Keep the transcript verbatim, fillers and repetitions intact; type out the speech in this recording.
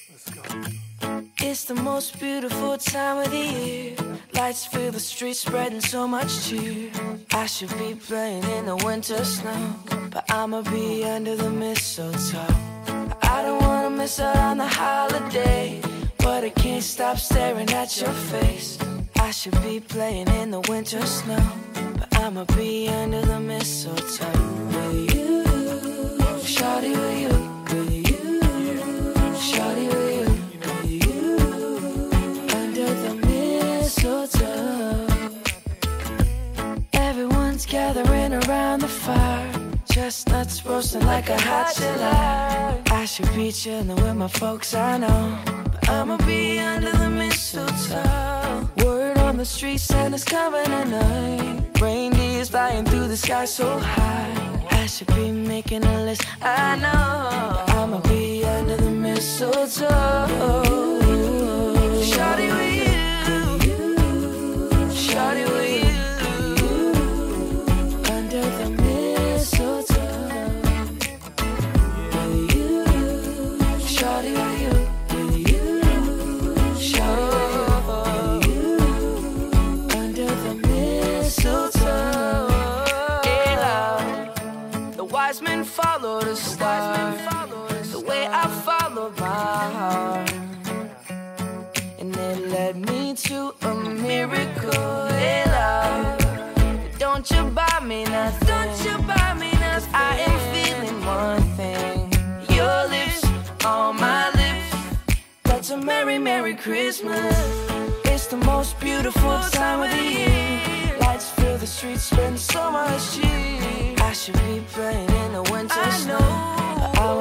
Let's go. It's the most beautiful time of the year. Lights fill the streets, spreading so much cheer. I should be playing in the winter snow, but I'ma be under the mistletoe. I don't wanna miss out on the holiday, but I can't stop staring at your face. I should be playing in the winter snow, but I'ma be under the mistletoe. With you, shawty, with you, with you, shawty, with you, with you, under the mistletoe. Everyone's gathering around the fire, chestnuts roasting like a hot July. I should be chilling with my folks, I know, but I'ma be under the mistletoe. Word on the street, Santa's coming tonight. Reindeer's flying through the sky so high. I should be making a list, I know, but I'ma be under the mistletoe. Shawty with you, shawty with you. Follow the stars, the way I followed my heart, and it led me to a miracle. Hey, love, don't you buy me nothing, don't you buy me nothing. I am feeling one thing, your lips on my lips. That's a merry, merry Christmas. It's the most beautiful time of the year. Lights fill the streets, spend so much cheer. I should be playing in the winter snow, but